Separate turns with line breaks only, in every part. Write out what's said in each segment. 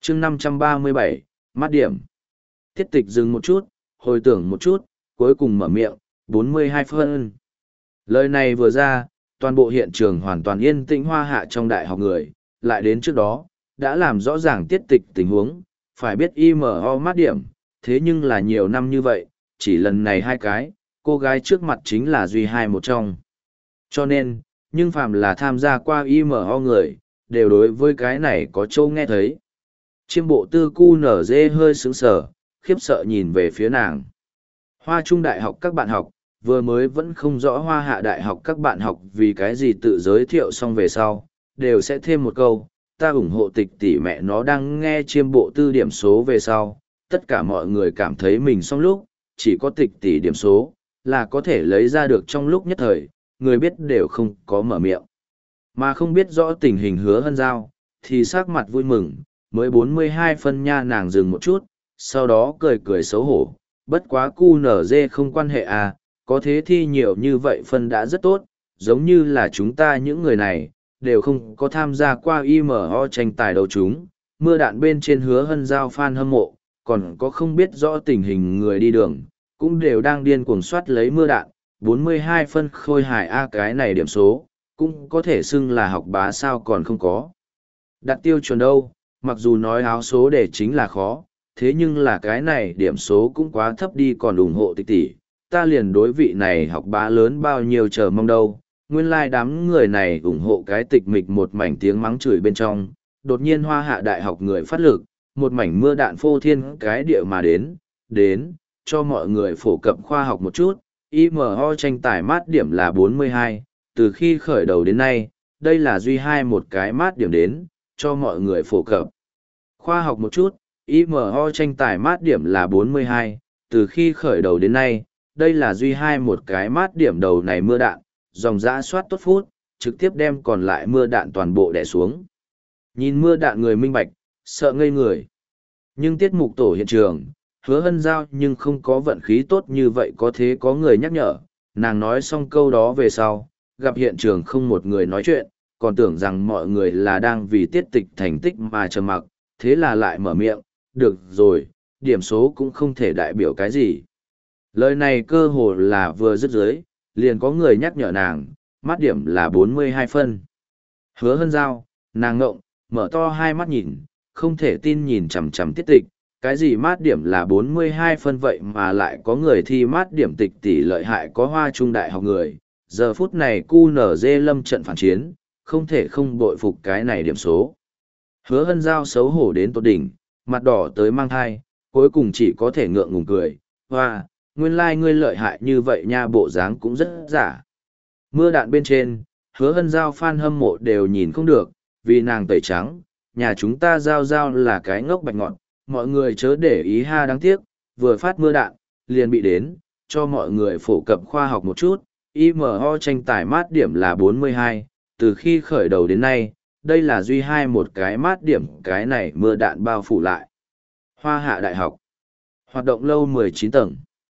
chương 537, mát điểm. Tiết tịch dừng một chút, hồi tưởng một chút, cuối cùng mở miệng, 42 phân. Lời này vừa ra, toàn bộ hiện trường hoàn toàn yên tĩnh hoa hạ trong đại học người, lại đến trước đó, đã làm rõ ràng tiết tịch tình huống, phải biết IMO mát điểm, thế nhưng là nhiều năm như vậy, chỉ lần này hai cái, cô gái trước mặt chính là duy hai một trong. Cho nên, nhưng phàm là tham gia qua IMO người, đều đối với cái này có châu nghe thấy. Chiêm bộ tư cu nở dê hơi sướng sở, khiếp sợ nhìn về phía nàng. Hoa Trung Đại học các bạn học, vừa mới vẫn không rõ Hoa Hạ Đại học các bạn học vì cái gì tự giới thiệu xong về sau, đều sẽ thêm một câu, ta ủng hộ tịch tỷ mẹ nó đang nghe chiêm bộ tư điểm số về sau. Tất cả mọi người cảm thấy mình xong lúc, chỉ có tịch tỷ điểm số, là có thể lấy ra được trong lúc nhất thời, người biết đều không có mở miệng. Mà không biết rõ tình hình Hứa Hân Giao, thì sắc mặt vui mừng, mới 42 phân nha. Nàng dừng một chút, sau đó cười cười xấu hổ, bất quá cu nở dê không quan hệ à, có thế thi nhiều như vậy phân đã rất tốt, giống như là chúng ta những người này, đều không có tham gia qua IMO tranh tài đấu chúng, mưa đạn bên trên Hứa Hân Giao fan hâm mộ, còn có không biết rõ tình hình người đi đường, cũng đều đang điên cuồng soát lấy mưa đạn, 42 phân khôi hài a, cái này điểm số, cũng có thể xưng là học bá sao còn không có. Đặt tiêu chuẩn đâu, mặc dù nói áo số để chính là khó, thế nhưng là cái này điểm số cũng quá thấp đi, còn ủng hộ tịch tỷ, ta liền đối vị này học bá lớn bao nhiêu chờ mong đâu. Nguyên lai đám người này ủng hộ cái tịch mịch một mảnh tiếng mắng chửi bên trong, đột nhiên Hoa Hạ Đại học người phát lực, một mảnh mưa đạn phô thiên cái địa mà đến, cho mọi người phổ cập khoa học một chút. IMO tranh tài mát điểm là 42, từ khi khởi đầu đến nay, đây là duy hai một cái mát điểm đến, cho mọi người phổ cập khoa học một chút. IMO tranh tài mát điểm là 42, từ khi khởi đầu đến nay, đây là duy hai một cái mát điểm. Đầu này mưa đạn, dòng dã soát tốt phút, trực tiếp đem còn lại mưa đạn toàn bộ đè xuống. Nhìn mưa đạn người minh bạch, sợ ngây người. Nhưng tiết mục tổ hiện trường, Hứa Hân Giao nhưng không có vận khí tốt như vậy, có thế có người nhắc nhở. Nàng nói xong câu đó về sau, gặp hiện trường không một người nói chuyện, còn tưởng rằng mọi người là đang vì tiết tịch thành tích mà trầm mặc, thế là lại mở miệng, được rồi, điểm số cũng không thể đại biểu cái gì. Lời này cơ hồ là vừa dứt dưới, liền có người nhắc nhở nàng, mát điểm là 42 phân. Hứa Hân Giao, nàng ngộng, mở to hai mắt nhìn, không thể tin nhìn chằm chằm tiết tịch, cái gì mát điểm là 42 phân vậy mà lại có người thi mát điểm. Tịch tỷ lợi hại, có Hoa Trung Đại học người, giờ phút này cu nở dê lâm trận phản chiến, không thể không bội phục cái này điểm số. Hứa Hân Giao xấu hổ đến tột đỉnh, mặt đỏ tới mang thai, cuối cùng chỉ có thể ngượng ngùng cười, hoa, nguyên lai ngươi lợi hại như vậy nha, bộ dáng cũng rất giả. Mưa đạn bên trên, Hứa Hân Giao fan hâm mộ đều nhìn không được, vì nàng tẩy trắng, nhà chúng ta Giao Giao là cái ngốc bạch ngọn, mọi người chớ để ý ha, đáng tiếc, vừa phát mưa đạn, liền bị đến, cho mọi người phổ cập khoa học một chút. IMO tranh tài mát điểm là 42, từ khi khởi đầu đến nay, đây là duy hai một cái mát điểm, cái này mưa đạn bao phủ lại. Hoa Hạ Đại học, hoạt động lâu 19 tầng.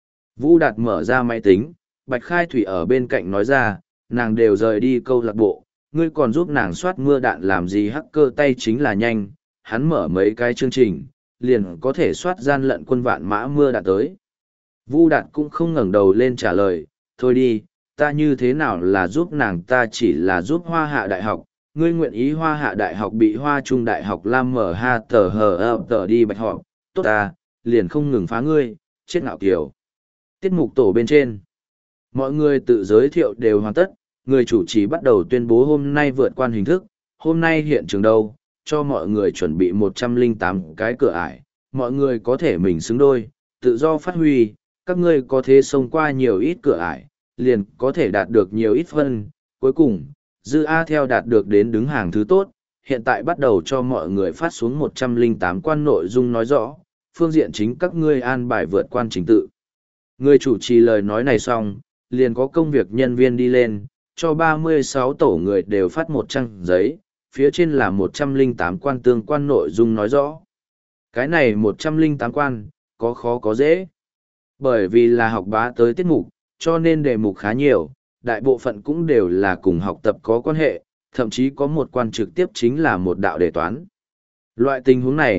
Vũ Đạt mở ra máy tính, Bạch Khai Thủy ở bên cạnh nói ra, nàng đều rời đi câu lạc bộ, ngươi còn giúp nàng soát mưa đạn làm gì, hacker tay chính là nhanh, hắn mở mấy cái chương trình, liền có thể soát gian lận quân vạn mã mưa đạn tới. Vũ Đạt cũng không ngẩng đầu lên trả lời, thôi đi, ta như thế nào là giúp nàng, ta chỉ là giúp Hoa Hạ Đại học, ngươi nguyện ý Hoa Hạ Đại học bị Hoa Trung Đại học làm mở ha tờ hờ tờ đi bạch họ, tốt ta, liền không ngừng phá ngươi, chết ngạo kiều. Tiết mục tổ bên trên, mọi người tự giới thiệu đều hoàn tất, người chủ trì bắt đầu tuyên bố hôm nay vượt qua hình thức, hôm nay hiện trường đâu, cho mọi người chuẩn bị 108 cái cửa ải, mọi người có thể mình xứng đôi, tự do phát huy, các ngươi có thể xông qua nhiều ít cửa ải, liền có thể đạt được nhiều ít phân, cuối cùng, Dư A theo đạt được đến đứng hàng thứ tốt, hiện tại bắt đầu cho mọi người phát xuống 108 quan nội dung nói rõ, phương diện chính các ngươi an bài vượt qua trình tự. Người chủ trì lời nói này xong, liền có công việc nhân viên đi lên, cho 36 tổ người đều phát một trang giấy, phía trên là 108 quan tương quan nội dung nói rõ. Cái này 108 quan, có khó có dễ. Bởi vì là học bá tới tiết mục, cho nên đề mục khá nhiều, đại bộ phận cũng đều là cùng học tập có quan hệ, thậm chí có một quan trực tiếp chính là một đạo đề toán. Loại tình huống này,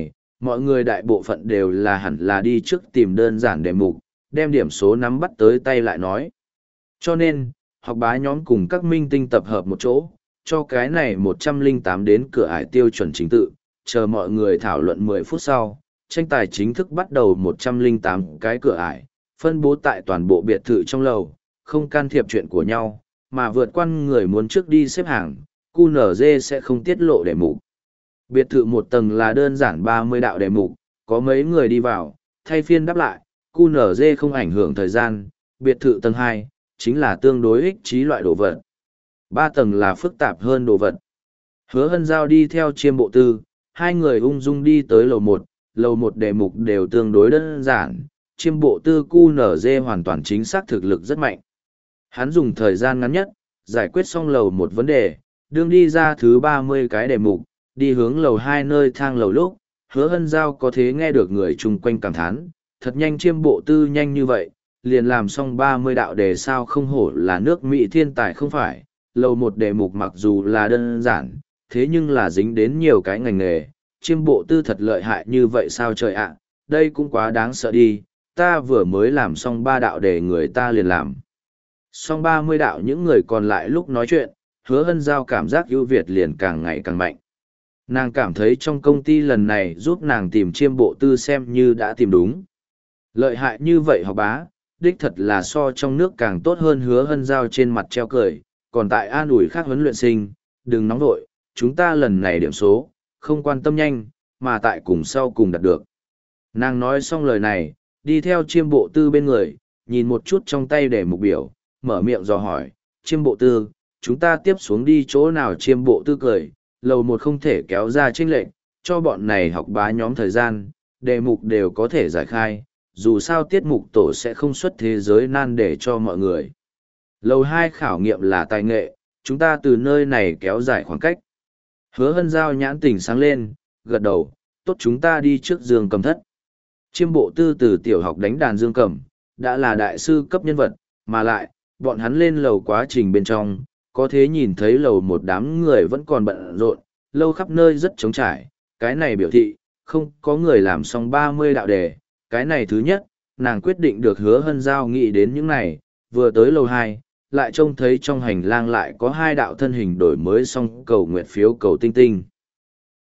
mọi người đại bộ phận đều là hẳn là đi trước tìm đơn giản đề mục, đem điểm số nắm bắt tới tay lại nói. Cho nên, học bá nhóm cùng các minh tinh tập hợp một chỗ, cho cái này 108 đến cửa ải tiêu chuẩn chính tự, chờ mọi người thảo luận 10 phút sau, tranh tài chính thức bắt đầu 108 cái cửa ải, phân bố tại toàn bộ biệt thự trong lầu, không can thiệp chuyện của nhau, mà vượt qua người muốn trước đi xếp hàng, QNZ sẽ không tiết lộ đề mục. Biệt thự một tầng là đơn giản 30 đạo đề mục, có mấy người đi vào, thay phiên đáp lại, QNZ không ảnh hưởng thời gian, biệt thự tầng 2, chính là tương đối ích trí loại đồ vật. 3 tầng là phức tạp hơn đồ vật. Hứa Hân Giao đi theo Chiêm Bộ Tư, hai người ung dung đi tới lầu 1 đề mục đều tương đối đơn giản, Chiêm Bộ Tư QNZ hoàn toàn chính xác thực lực rất mạnh. Hắn dùng thời gian ngắn nhất, giải quyết xong lầu 1 vấn đề, đương đi ra thứ 30 cái đề mục, đi hướng lầu 2 nơi thang lầu lúc, Hứa Hân Giao có thể nghe được người chung quanh cảm thán, thật nhanh Chiêm Bộ Tư nhanh như vậy, liền làm xong 30 đạo đề sao không hổ là nước Mỹ thiên tài không phải, lầu 1 đề mục mặc dù là đơn giản, thế nhưng là dính đến nhiều cái ngành nghề, Chiêm Bộ Tư thật lợi hại như vậy sao trời ạ, đây cũng quá đáng sợ đi, ta vừa mới làm xong 3 đạo đề người ta liền làm. Xong 30 đạo những người còn lại lúc nói chuyện, Hứa Hân Giao cảm giác ưu việt liền càng ngày càng mạnh. Nàng cảm thấy trong công ty lần này giúp nàng tìm Chiêm Bộ Tư xem như đã tìm đúng. Lợi hại như vậy học bá, đích thật là so trong nước càng tốt hơn. Hứa Hân Giao trên mặt treo cười, còn tại an ủi khác huấn luyện sinh, đừng nóng vội, chúng ta lần này điểm số, không quan tâm nhanh, mà tại cùng sau cùng đạt được. Nàng nói xong lời này, đi theo Chiêm Bộ Tư bên người, nhìn một chút trong tay để mục biểu, mở miệng dò hỏi, Chiêm Bộ Tư, chúng ta tiếp xuống đi chỗ nào? Chiêm Bộ Tư cười, lầu 1 không thể kéo ra chênh lệch, cho bọn này học bá nhóm thời gian, đề mục đều có thể giải khai, dù sao tiết mục tổ sẽ không xuất thế giới nan để cho mọi người. Lầu 2 khảo nghiệm là tài nghệ, chúng ta từ nơi này kéo dài khoảng cách. Hứa Hân Giao nhãn tỉnh sáng lên, gật đầu, tốt, chúng ta đi trước Dương Cầm thất. Chiêm Bộ Tư từ tiểu học đánh đàn dương cầm, đã là đại sư cấp nhân vật, mà lại, bọn hắn lên lầu quá trình bên trong, có thể nhìn thấy lầu 1 đám người vẫn còn bận rộn, lâu khắp nơi rất trống trải, cái này biểu thị, không có người làm xong 30 đạo đề, cái này thứ nhất, nàng quyết định được. Hứa Hân Giao nghĩ đến những này, vừa tới lầu 2, lại trông thấy trong hành lang lại có 2 đạo thân hình đổi mới xong cầu nguyện phiếu cầu tinh tinh.